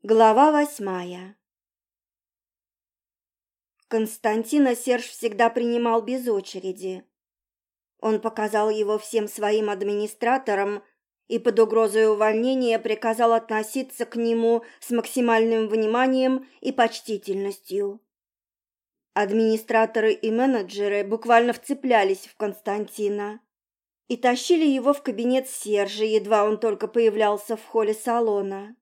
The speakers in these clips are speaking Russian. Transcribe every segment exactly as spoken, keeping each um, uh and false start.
Глава восьмая. Константина Серж всегда принимал без очереди. Он показал его всем своим администраторам и под угрозой увольнения приказал относиться к нему с максимальным вниманием и почтительностью. Администраторы и менеджеры буквально вцеплялись в Константина и тащили его в кабинет Сержа, едва он только появлялся в холле салона.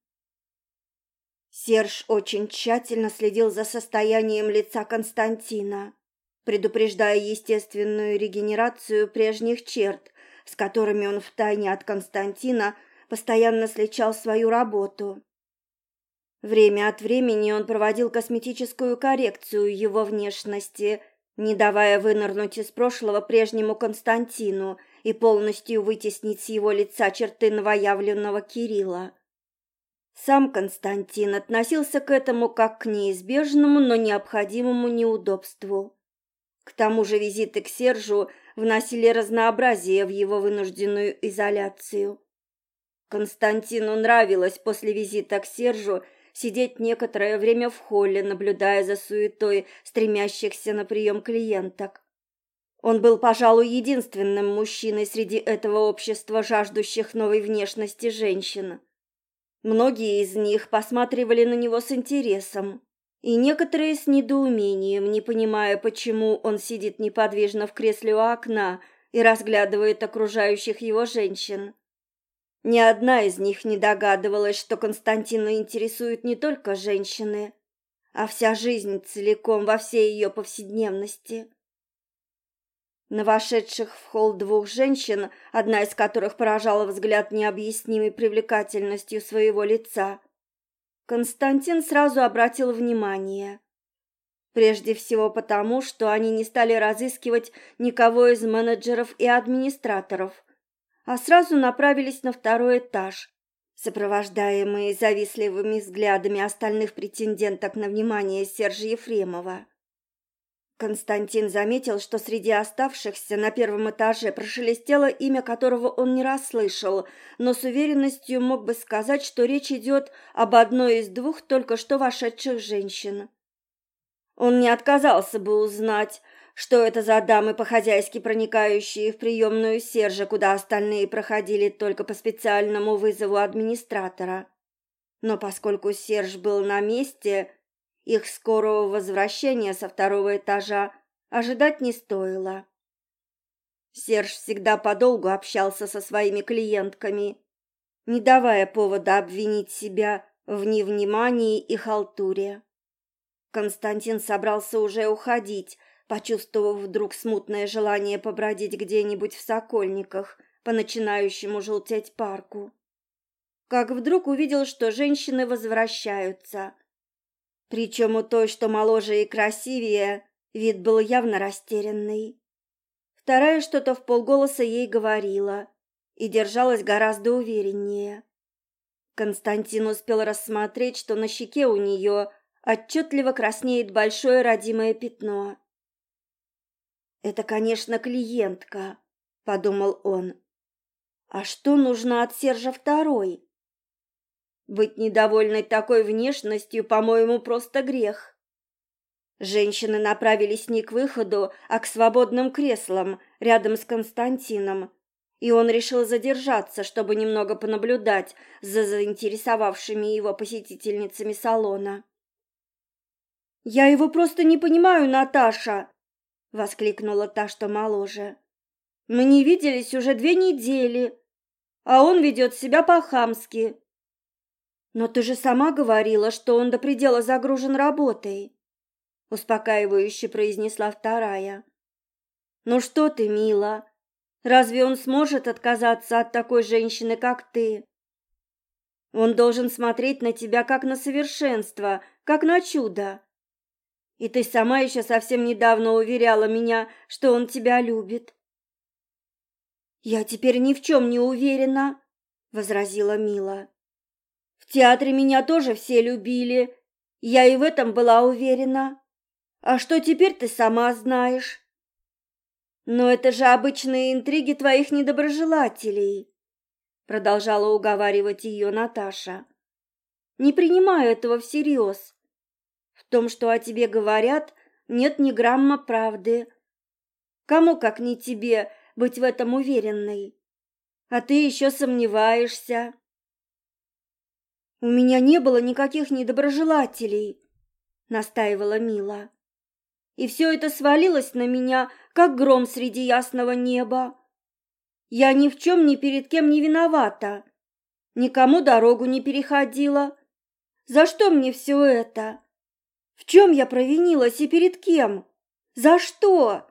Серж очень тщательно следил за состоянием лица Константина, предупреждая естественную регенерацию прежних черт, с которыми он втайне от Константина постоянно сличал свою работу. Время от времени он проводил косметическую коррекцию его внешности, не давая вынырнуть из прошлого прежнему Константину и полностью вытеснить с его лица черты новоявленного Кирилла. Сам Константин относился к этому как к неизбежному, но необходимому неудобству. К тому же визиты к Сержу вносили разнообразие в его вынужденную изоляцию. Константину нравилось после визита к Сержу сидеть некоторое время в холле, наблюдая за суетой стремящихся на прием клиенток. Он был, пожалуй, единственным мужчиной среди этого общества, жаждущих новой внешности женщин. Многие из них посматривали на него с интересом, и некоторые с недоумением, не понимая, почему он сидит неподвижно в кресле у окна и разглядывает окружающих его женщин. Ни одна из них не догадывалась, что Константина интересуют не только женщины, а вся жизнь целиком во всей ее повседневности. На вошедших в холл двух женщин, одна из которых поражала взгляд необъяснимой привлекательностью своего лица, Константин сразу обратил внимание. Прежде всего потому, что они не стали разыскивать никого из менеджеров и администраторов, а сразу направились на второй этаж, сопровождаемые завистливыми взглядами остальных претенденток на внимание Сержа Ефремова. Константин заметил, что среди оставшихся на первом этаже прошелестело имя, которого он не расслышал, но с уверенностью мог бы сказать, что речь идет об одной из двух только что вошедших женщин. Он не отказался бы узнать, что это за дамы, по-хозяйски проникающие в приемную Сержа, куда остальные проходили только по специальному вызову администратора. Но поскольку Серж был на месте, их скорого возвращения со второго этажа ожидать не стоило. Серж всегда подолгу общался со своими клиентками, не давая повода обвинить себя в невнимании и халтуре. Константин собрался уже уходить, почувствовав вдруг смутное желание побродить где-нибудь в Сокольниках по начинающему желтеть парку. Как вдруг увидел, что женщины возвращаются. Причем у той, что моложе и красивее, вид был явно растерянный. Вторая что-то вполголоса ей говорила и держалась гораздо увереннее. Константин успел рассмотреть, что на щеке у нее отчетливо краснеет большое родимое пятно. «Это, конечно, клиентка», — подумал он. «А что нужно от Сержа второй? Быть недовольной такой внешностью, по-моему, просто грех». Женщины направились не к выходу, а к свободным креслам рядом с Константином, и он решил задержаться, чтобы немного понаблюдать за заинтересовавшими его посетительницами салона. «Я его просто не понимаю, Наташа!» — воскликнула та, что моложе. «Мы не виделись уже две недели, а он ведет себя по-хамски». «Но ты же сама говорила, что он до предела загружен работой», — успокаивающе произнесла вторая. «Ну что ты, мила, разве он сможет отказаться от такой женщины, как ты? Он должен смотреть на тебя как на совершенство, как на чудо. И ты сама еще совсем недавно уверяла меня, что он тебя любит». «Я теперь ни в чем не уверена», — возразила Мила. «В театре меня тоже все любили, я и в этом была уверена. А что теперь ты сама знаешь?» «Но это же обычные интриги твоих недоброжелателей», — продолжала уговаривать ее Наташа. Не принимаю этого всерьез. В том, что о тебе говорят, нет ни грамма правды. Кому, как не тебе, быть в этом уверенной? А ты еще сомневаешься. У меня не было никаких недоброжелателей, настаивала Мила. И все это свалилось на меня, как гром среди ясного неба. Я ни в чем ни перед кем не виновата, никому дорогу не переходила. За что мне все это? В чем я провинилась и перед кем? За что?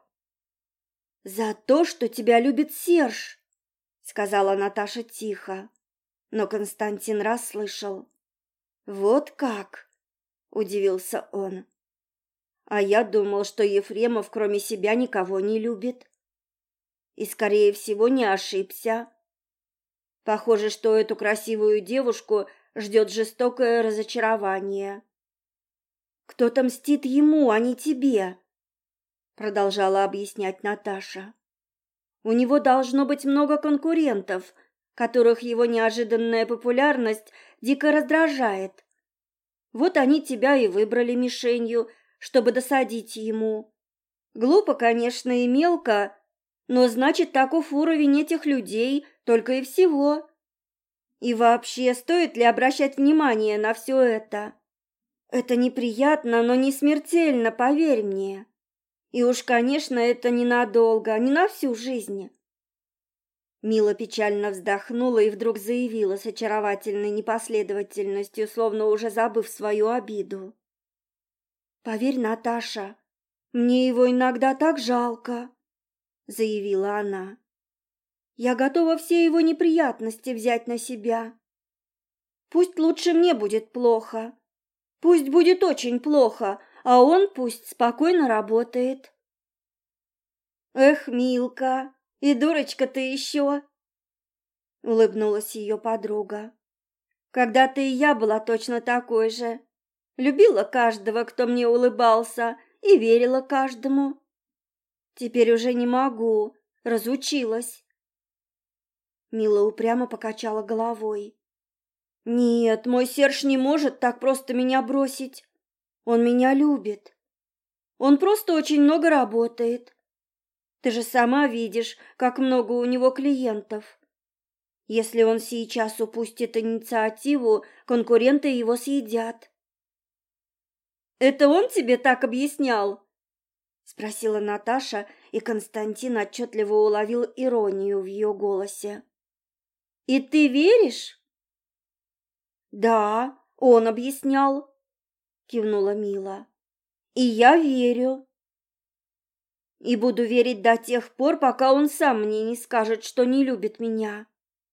За то, что тебя любит Серж, сказала Наташа тихо, но Константин расслышал. Вот как? Удивился он. А я думал, что Ефремов кроме себя никого не любит. И, скорее всего, не ошибся. Похоже, что эту красивую девушку ждет жестокое разочарование. Кто-то мстит ему, а не тебе, продолжала объяснять Наташа. У него должно быть много конкурентов, которых его неожиданная популярность дико раздражает. Вот они тебя и выбрали мишенью, чтобы досадить ему. Глупо, конечно, и мелко, но значит, таков уровень этих людей только и всего. И вообще, стоит ли обращать внимание на все это? Это неприятно, но не смертельно, поверь мне. И уж, конечно, это ненадолго, не на всю жизнь. Мила печально вздохнула и вдруг заявила с очаровательной непоследовательностью, словно уже забыв свою обиду. «Поверь, Наташа, мне его иногда так жалко», — заявила она. «Я готова все его неприятности взять на себя. Пусть лучше мне будет плохо, пусть будет очень плохо, а он пусть спокойно работает». «Эх, Милка, и дурочка ты еще!» — улыбнулась ее подруга. «Когда-то и я была точно такой же. Любила каждого, кто мне улыбался, и верила каждому. Теперь уже не могу, разучилась». Мила упрямо покачала головой. «Нет, мой Серж не может так просто меня бросить. Он меня любит. Он просто очень много работает. Ты же сама видишь, как много у него клиентов. Если он сейчас упустит инициативу, конкуренты его съедят». «Это он тебе так объяснял?» — спросила Наташа, и Константин отчетливо уловил иронию в ее голосе. «И ты веришь?» «Да, он объяснял», — кивнула Мила. «И я верю. И буду верить до тех пор, пока он сам мне не скажет, что не любит меня».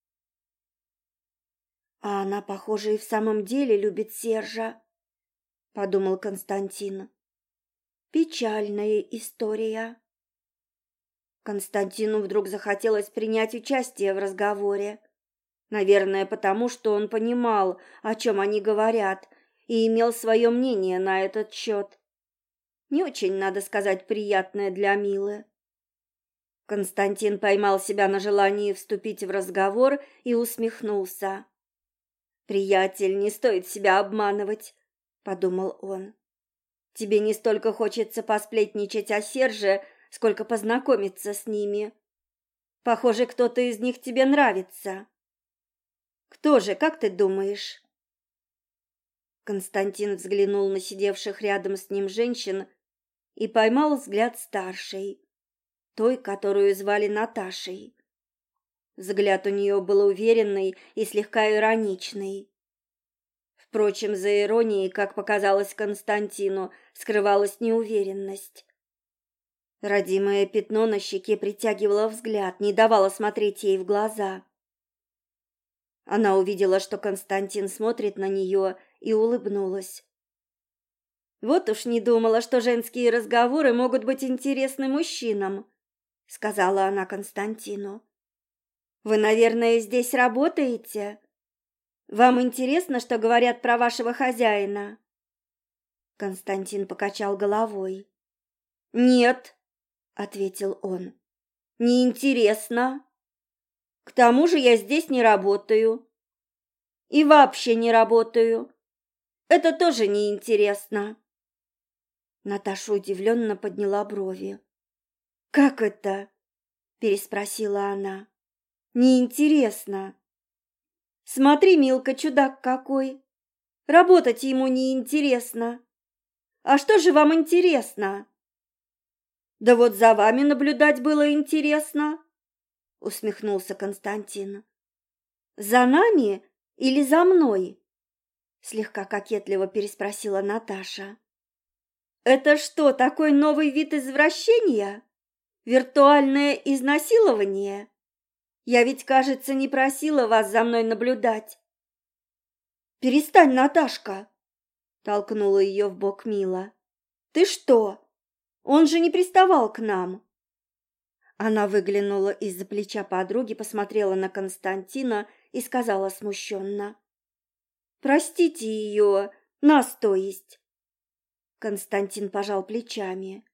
«А она, похоже, и в самом деле любит Сержа», — подумал Константин. «Печальная история». Константину вдруг захотелось принять участие в разговоре. Наверное, потому что он понимал, о чем они говорят, и имел свое мнение на этот счет. Не очень, надо сказать, приятное для Милы. Константин поймал себя на желании вступить в разговор и усмехнулся. «Приятель, не стоит себя обманывать», — подумал он. «Тебе не столько хочется посплетничать о Серже, сколько познакомиться с ними. Похоже, кто-то из них тебе нравится. Кто же, как ты думаешь?» Константин взглянул на сидевших рядом с ним женщин и поймал взгляд старшей, той, которую звали Наташей. Взгляд у нее был уверенный и слегка ироничный. Впрочем, за иронией, как показалось Константину, скрывалась неуверенность. Родимое пятно на щеке притягивало взгляд, не давало смотреть ей в глаза. Она увидела, что Константин смотрит на нее, и улыбнулась. «Вот уж не думала, что женские разговоры могут быть интересны мужчинам», — сказала она Константину. «Вы, наверное, здесь работаете? Вам интересно, что говорят про вашего хозяина?» Константин покачал головой. «Нет», — ответил он, — «неинтересно. К тому же я здесь не работаю. И вообще не работаю. Это тоже неинтересно. Наташа удивленно подняла брови. «Как это?» – переспросила она. «Неинтересно». «Смотри, Милка, чудак какой! Работать ему неинтересно. А что же вам интересно?» «Да вот за вами наблюдать было интересно», – усмехнулся Константин. «За нами или за мной?» – слегка кокетливо переспросила Наташа. «Это что, такой новый вид извращения? Виртуальное изнасилование? Я ведь, кажется, не просила вас за мной наблюдать». «Перестань, Наташка!» – толкнула ее в бок Мила. «Ты что? Он же не приставал к нам!» Она выглянула из-за плеча подруги, посмотрела на Константина и сказала смущенно: «Простите ее, нас, то есть». Константин пожал плечами.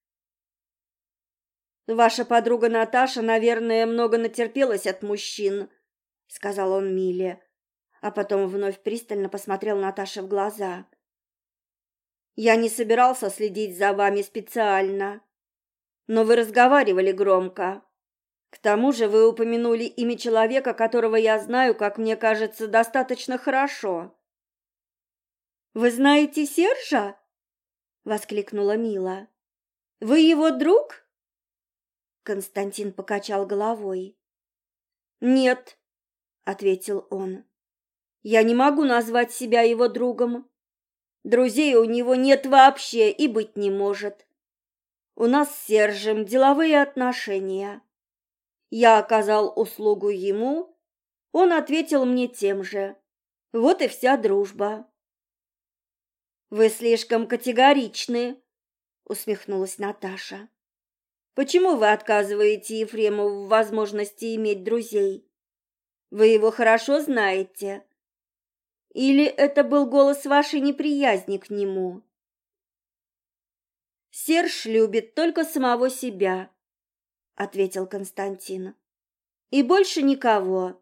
«Ваша подруга Наташа, наверное, много натерпелась от мужчин», — сказал он Миле, а потом вновь пристально посмотрел Наташе в глаза. «Я не собирался следить за вами специально, но вы разговаривали громко. К тому же вы упомянули имя человека, которого я знаю, как мне кажется, достаточно хорошо». «Вы знаете Сержа?» — воскликнула Мила. «Вы его друг?» Константин покачал головой. «Нет», — ответил он, — «я не могу назвать себя его другом. Друзей у него нет вообще и быть не может. У нас с Сержем деловые отношения. Я оказал услугу ему, он ответил мне тем же. Вот и вся дружба». «Вы слишком категоричны», — усмехнулась Наташа. «Почему вы отказываете Ефремову в возможности иметь друзей? Вы его хорошо знаете? Или это был голос вашей неприязни к нему?» «Серж любит только самого себя», — ответил Константин. «И больше никого».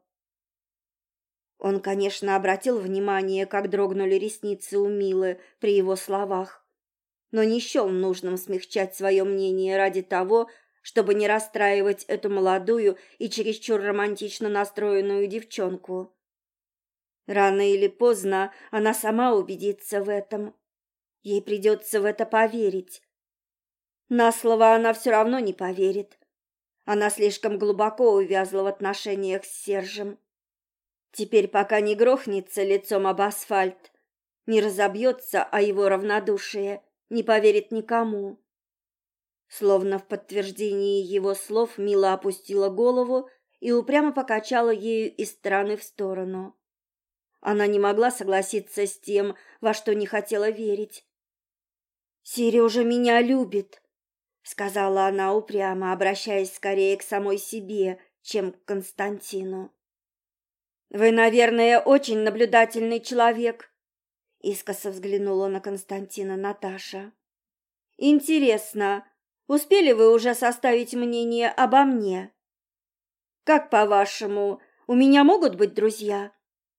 Он, конечно, обратил внимание, как дрогнули ресницы у Милы при его словах, но не счел нужным смягчать свое мнение ради того, чтобы не расстраивать эту молодую и чересчур романтично настроенную девчонку. Рано или поздно она сама убедится в этом. Ей придется в это поверить. На слово она все равно не поверит. Она слишком глубоко увязла в отношениях с Сержем. Теперь, пока не грохнется лицом об асфальт, не разобьется о его равнодушие, не поверит никому. Словно в подтверждении его слов Мила опустила голову и упрямо покачала ею из стороны в сторону. Она не могла согласиться с тем, во что не хотела верить. «Сережа меня любит», — сказала она упрямо, обращаясь скорее к самой себе, чем к Константину. «Вы, наверное, очень наблюдательный человек», — искоса взглянула на Константина Наташа. «Интересно, успели вы уже составить мнение обо мне? Как, по-вашему, у меня могут быть друзья?»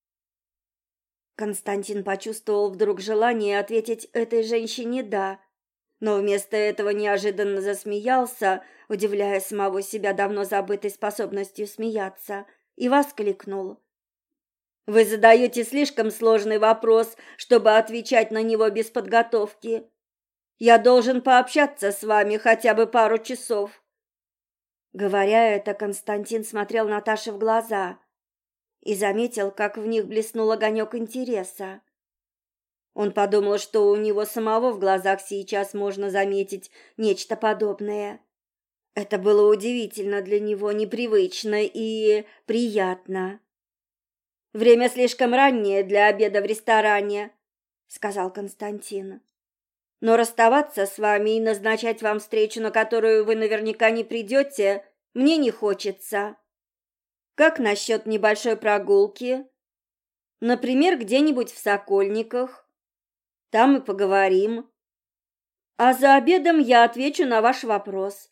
Константин почувствовал вдруг желание ответить этой женщине «да», но вместо этого неожиданно засмеялся, удивляя самого себя давно забытой способностью смеяться, и воскликнул: «Вы задаете слишком сложный вопрос, чтобы отвечать на него без подготовки. Я должен пообщаться с вами хотя бы пару часов». Говоря это, Константин смотрел Наташе в глаза и заметил, как в них блеснул огонек интереса. Он подумал, что у него самого в глазах сейчас можно заметить нечто подобное. Это было удивительно для него, непривычно и приятно. «Время слишком раннее для обеда в ресторане», — сказал Константин. «Но расставаться с вами и назначать вам встречу, на которую вы наверняка не придете, мне не хочется. Как насчет небольшой прогулки? Например, где-нибудь в Сокольниках. Там и поговорим. А за обедом я отвечу на ваш вопрос».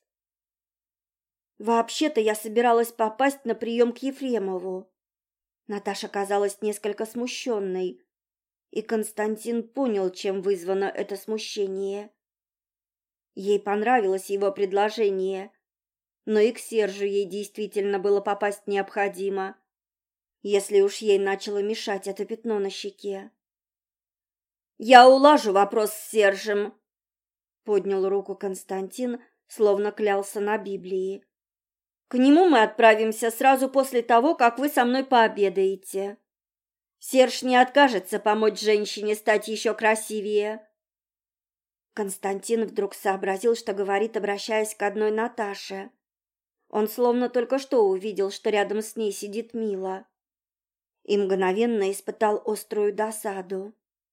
«Вообще-то я собиралась попасть на прием к Ефремову». Наташа казалась несколько смущенной и Константин понял, чем вызвано это смущение. Ей понравилось его предложение, но и к Сержу ей действительно было попасть необходимо, если уж ей начало мешать это пятно на щеке. «Я улажу вопрос с Сержем», — поднял руку Константин, словно клялся на Библии. «К нему мы отправимся сразу после того, как вы со мной пообедаете. Серж не откажется помочь женщине стать еще красивее». Константин вдруг сообразил, что говорит, обращаясь к одной Наташе. Он словно только что увидел, что рядом с ней сидит Мила, и мгновенно испытал острую досаду.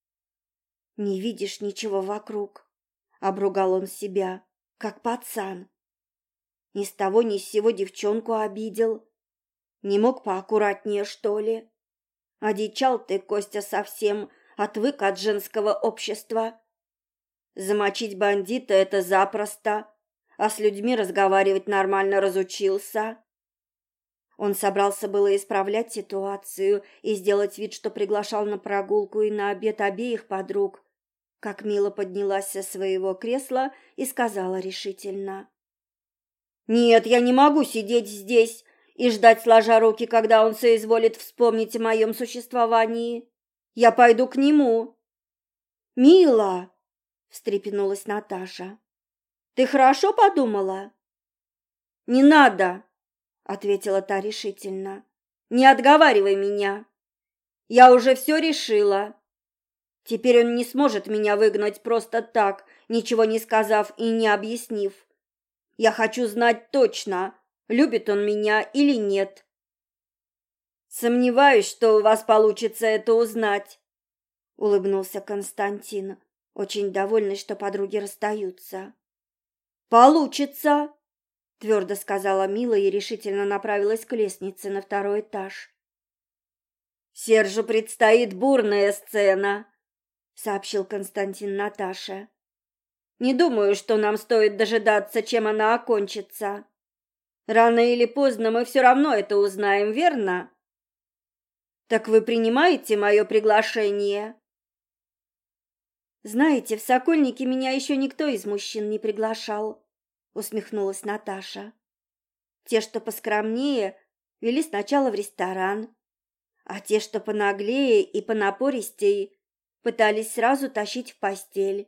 «Не видишь ничего вокруг», — обругал он себя, как пацан. Ни с того ни с сего девчонку обидел. Не мог поаккуратнее, что ли? Одичал ты, Костя, совсем, отвык от женского общества. Замочить бандита — это запросто, а с людьми разговаривать нормально разучился. Он собрался было исправлять ситуацию и сделать вид, что приглашал на прогулку и на обед обеих подруг, как Мила поднялась со своего кресла и сказала решительно: «Нет, я не могу сидеть здесь и ждать, сложа руки, когда он соизволит вспомнить о моем существовании. Я пойду к нему». «Мила!» — встрепенулась Наташа. «Ты хорошо подумала?» «Не надо!» — ответила та решительно. «Не отговаривай меня. Я уже все решила. Теперь он не сможет меня выгнать просто так, ничего не сказав и не объяснив. Я хочу знать точно, любит он меня или нет». «Сомневаюсь, что у вас получится это узнать», — улыбнулся Константин, очень довольный, что подруги расстаются. «Получится», — твердо сказала Мила и решительно направилась к лестнице на второй этаж. «Сержу предстоит бурная сцена», — сообщил Константин Наташе. «Не думаю, что нам стоит дожидаться, чем она окончится. Рано или поздно мы все равно это узнаем, верно? Так вы принимаете мое приглашение?» «Знаете, в Сокольники меня еще никто из мужчин не приглашал», — усмехнулась Наташа. «Те, что поскромнее, вели сначала в ресторан, а те, что понаглее и понапористей, пытались сразу тащить в постель».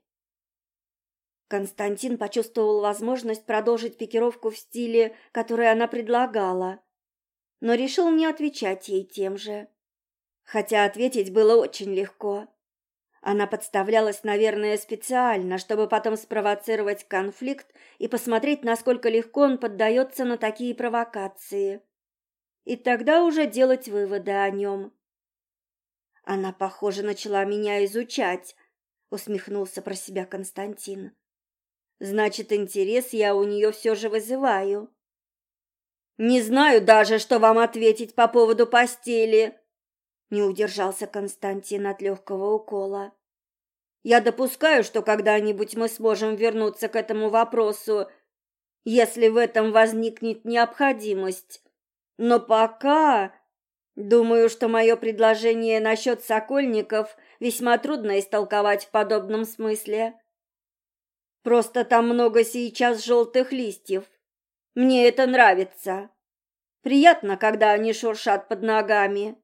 Константин почувствовал возможность продолжить пикировку в стиле, который она предлагала, но решил не отвечать ей тем же. Хотя ответить было очень легко. Она подставлялась, наверное, специально, чтобы потом спровоцировать конфликт и посмотреть, насколько легко он поддается на такие провокации. И тогда уже делать выводы о нем. «Она, похоже, начала меня изучать», — усмехнулся про себя Константин. «Значит, интерес я у нее все же вызываю». «Не знаю даже, что вам ответить по поводу постели», — не удержался Константин от легкого укола. «Я допускаю, что когда-нибудь мы сможем вернуться к этому вопросу, если в этом возникнет необходимость. Но пока, думаю, что мое предложение насчет Сокольников весьма трудно истолковать в подобном смысле. Просто там много сейчас желтых листьев. Мне это нравится. Приятно, когда они шуршат под ногами».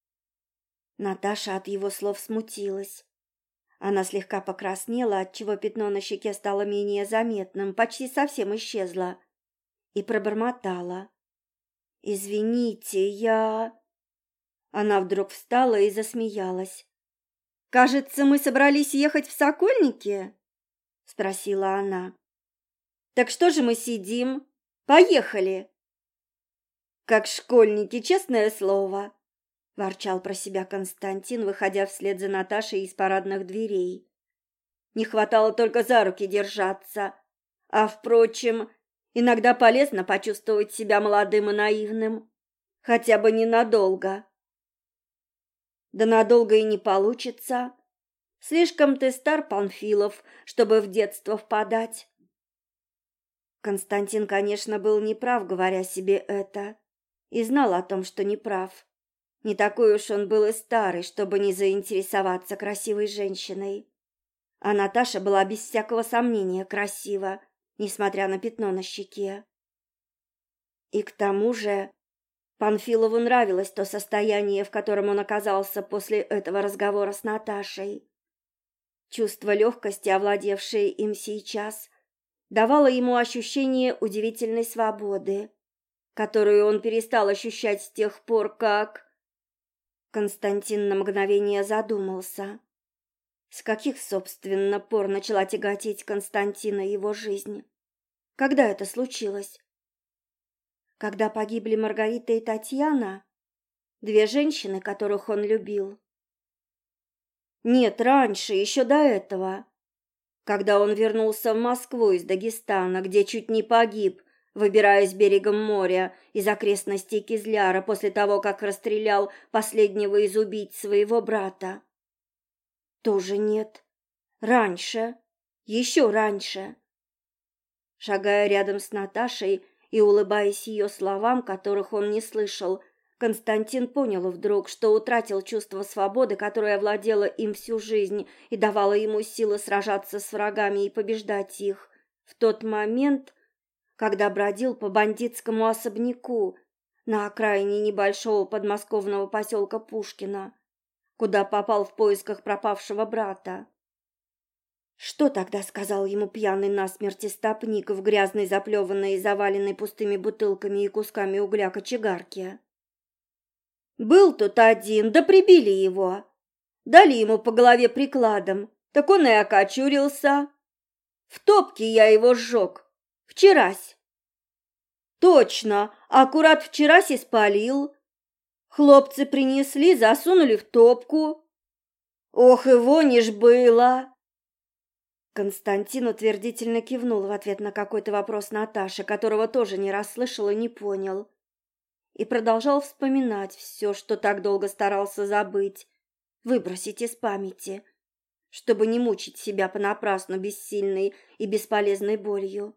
Наташа от его слов смутилась. Она слегка покраснела, отчего пятно на щеке стало менее заметным, почти совсем исчезло, и пробормотала: «Извините, я...» Она вдруг встала и засмеялась. «Кажется, мы собрались ехать в Сокольники?» — спросила она. «Так что же мы сидим? Поехали!» «Как школьники, честное слово!» — ворчал про себя Константин, выходя вслед за Наташей из парадных дверей. «Не хватало только за руки держаться. А, впрочем, иногда полезно почувствовать себя молодым и наивным. Хотя бы ненадолго». «Да надолго и не получится. Слишком ты стар, Панфилов, чтобы в детство впадать». Константин, конечно, был неправ, говоря себе это, и знал о том, что неправ. Не такой уж он был и старый, чтобы не заинтересоваться красивой женщиной. А Наташа была без всякого сомнения красива, несмотря на пятно на щеке. И к тому же Панфилову нравилось то состояние, в котором он оказался после этого разговора с Наташей. Чувство легкости, овладевшее им сейчас, давало ему ощущение удивительной свободы, которую он перестал ощущать с тех пор, как... Константин на мгновение задумался. С каких, собственно, пор начала тяготить Константина его жизнь? Когда это случилось? Когда погибли Маргарита и Татьяна, две женщины, которых он любил? Нет, раньше, еще до этого, когда он вернулся в Москву из Дагестана, где чуть не погиб, выбираясь берегом моря из окрестностей Кизляра после того, как расстрелял последнего из убийц своего брата. Тоже нет. Раньше, еще раньше. Шагая рядом с Наташей и улыбаясь ее словам, которых он не слышал, Константин понял вдруг, что утратил чувство свободы, которое овладело им всю жизнь и давало ему силы сражаться с врагами и побеждать их в тот момент, когда бродил по бандитскому особняку на окраине небольшого подмосковного поселка Пушкино, куда попал в поисках пропавшего брата. Что тогда сказал ему пьяный насмерть истопник в грязной, заплеванной и заваленной пустыми бутылками и кусками угля кочегарке? Был тут один, да прибили его. Дали ему по голове прикладом, так он и окочурился. В топке я его сжег. Вчерась. Точно, аккурат вчерась и спалил. Хлопцы принесли, засунули в топку. Ох, и вонь было. Константин утвердительно кивнул в ответ на какой-то вопрос Наташи, которого тоже не расслышал и не понял. И продолжал вспоминать все, что так долго старался забыть, выбросить из памяти, чтобы не мучить себя понапрасну бессильной и бесполезной болью.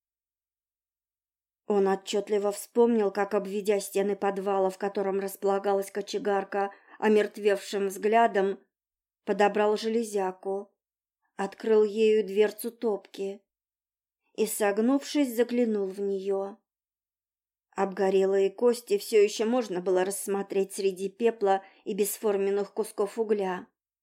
Он отчетливо вспомнил, как, обведя стены подвала, в котором располагалась кочегарка, омертвевшим взглядом подобрал железяку, открыл ею дверцу топки и, согнувшись, заглянул в нее. Обгорелые кости все еще можно было рассмотреть среди пепла и бесформенных кусков угля.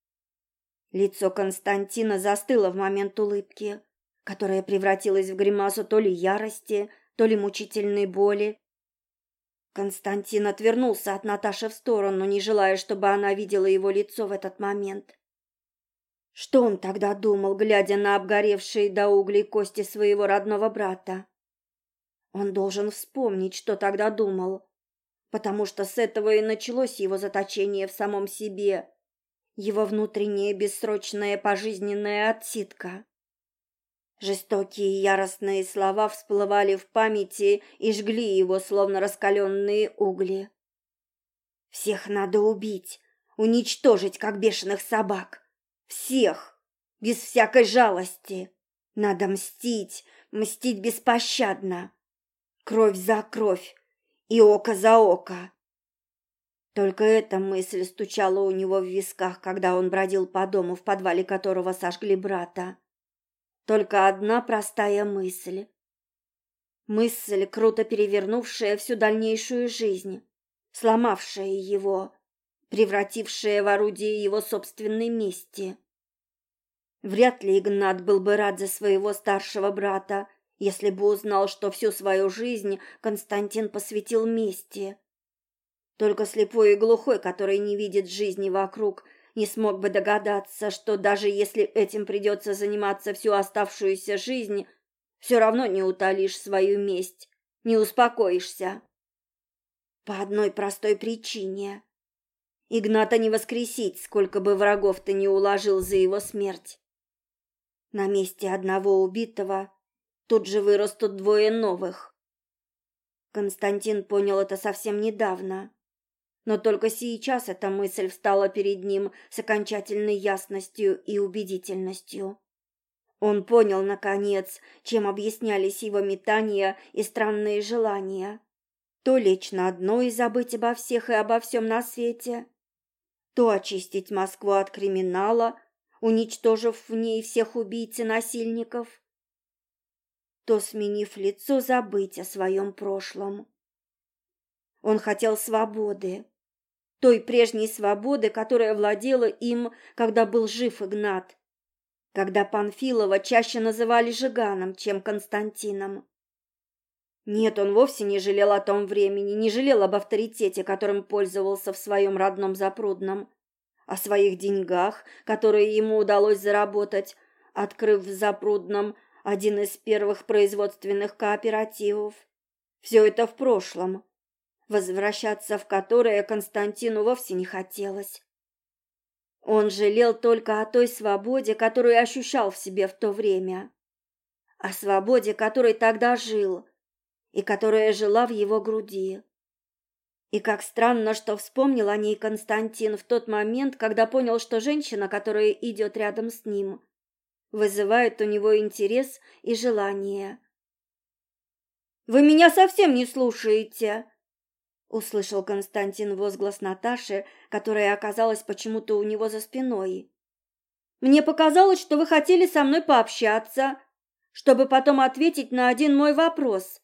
Лицо Константина застыло в момент улыбки, которая превратилась в гримасу то ли ярости, то ли мучительной боли. Константин отвернулся от Наташи в сторону, не желая, чтобы она видела его лицо в этот момент. Что он тогда думал, глядя на обгоревшие до углей кости своего родного брата? Он должен вспомнить, что тогда думал, потому что с этого и началось его заточение в самом себе, его внутренняя бессрочная пожизненная отсидка. Жестокие и яростные слова всплывали в памяти и жгли его, словно раскаленные угли. «Всех надо убить, уничтожить, как бешеных собак. Всех, без всякой жалости. Надо мстить, мстить беспощадно. Кровь за кровь и око за око». Только эта мысль стучала у него в висках, когда он бродил по дому, в подвале которого сожгли брата. Только одна простая мысль. Мысль, круто перевернувшая всю дальнейшую жизнь, сломавшая его, превратившая в орудие его собственной мести. Вряд ли Игнат был бы рад за своего старшего брата, если бы узнал, что всю свою жизнь Константин посвятил мести. Только слепой и глухой, который не видит жизни вокруг, не смог бы догадаться, что даже если этим придется заниматься всю оставшуюся жизнь, все равно не утолишь свою месть, не успокоишься. По одной простой причине. Игната не воскресить, сколько бы врагов ты не уложил за его смерть. На месте одного убитого тут же вырастут двое новых. Константин понял это совсем недавно. Но только сейчас эта мысль встала перед ним с окончательной ясностью и убедительностью. Он понял, наконец, чем объяснялись его метания и странные желания. То лечь на дно и забыть обо всех и обо всем на свете, то очистить Москву от криминала, уничтожив в ней всех убийц и насильников, то, сменив лицо, забыть о своем прошлом. Он хотел свободы, той прежней свободы, которая владела им, когда был жив Игнат, когда Панфилова чаще называли Жиганом, чем Константином. Нет, он вовсе не жалел о том времени, не жалел об авторитете, которым пользовался в своем родном Запрудном, о своих деньгах, которые ему удалось заработать, открыв в Запрудном один из первых производственных кооперативов. Все это в прошлом, возвращаться в которое Константину вовсе не хотелось. Он жалел только о той свободе, которую ощущал в себе в то время, о свободе, которой тогда жил, и которая жила в его груди. И как странно, что вспомнил о ней Константин в тот момент, когда понял, что женщина, которая идет рядом с ним, вызывает у него интерес и желание. «Вы меня совсем не слушаете!» — услышал Константин возглас Наташи, которая оказалась почему-то у него за спиной. «Мне показалось, что вы хотели со мной пообщаться, чтобы потом ответить на один мой вопрос».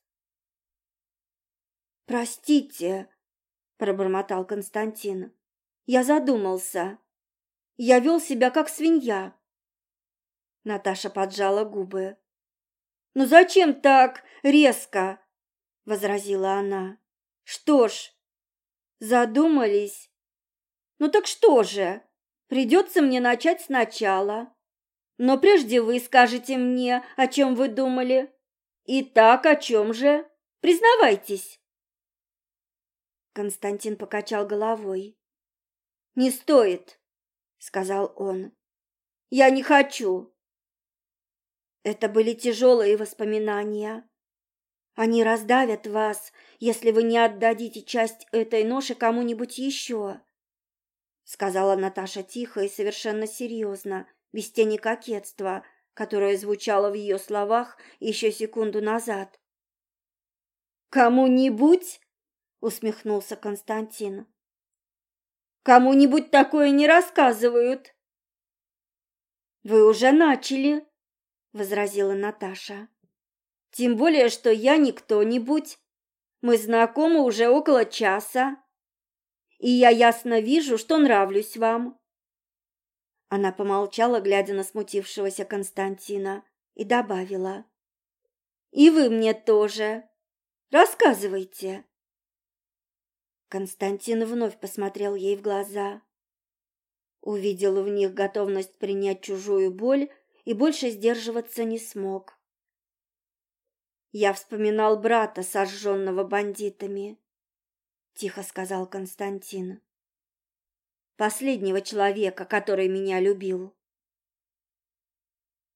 «Простите», — пробормотал Константин. «Я задумался. Я вел себя как свинья». Наташа поджала губы. «Ну зачем так резко?» — возразила она. «Что ж, задумались? Ну так что же, придется мне начать сначала. Но прежде вы скажете мне, о чем вы думали. Итак, о чем же? Признавайтесь». Константин покачал головой. «Не стоит», — сказал он. «Я не хочу». Это были тяжелые воспоминания. Они раздавят вас, если вы не отдадите часть этой ноши кому-нибудь еще, — сказала Наташа тихо и совершенно серьезно, без тени кокетства, которое звучало в ее словах еще секунду назад. «Кому-нибудь?» — усмехнулся Константин. «Кому-нибудь такое не рассказывают». «Вы уже начали», — возразила Наташа. «Тем более, что я не кто-нибудь. Мы знакомы уже около часа, и я ясно вижу, что нравлюсь вам». Она помолчала, глядя на смутившегося Константина, и добавила: «И вы мне тоже. Рассказывайте». Константин вновь посмотрел ей в глаза, увидел в них готовность принять чужую боль и больше сдерживаться не смог. «Я вспоминал брата, сожженного бандитами», — тихо сказал Константин. «Последнего человека, который меня любил».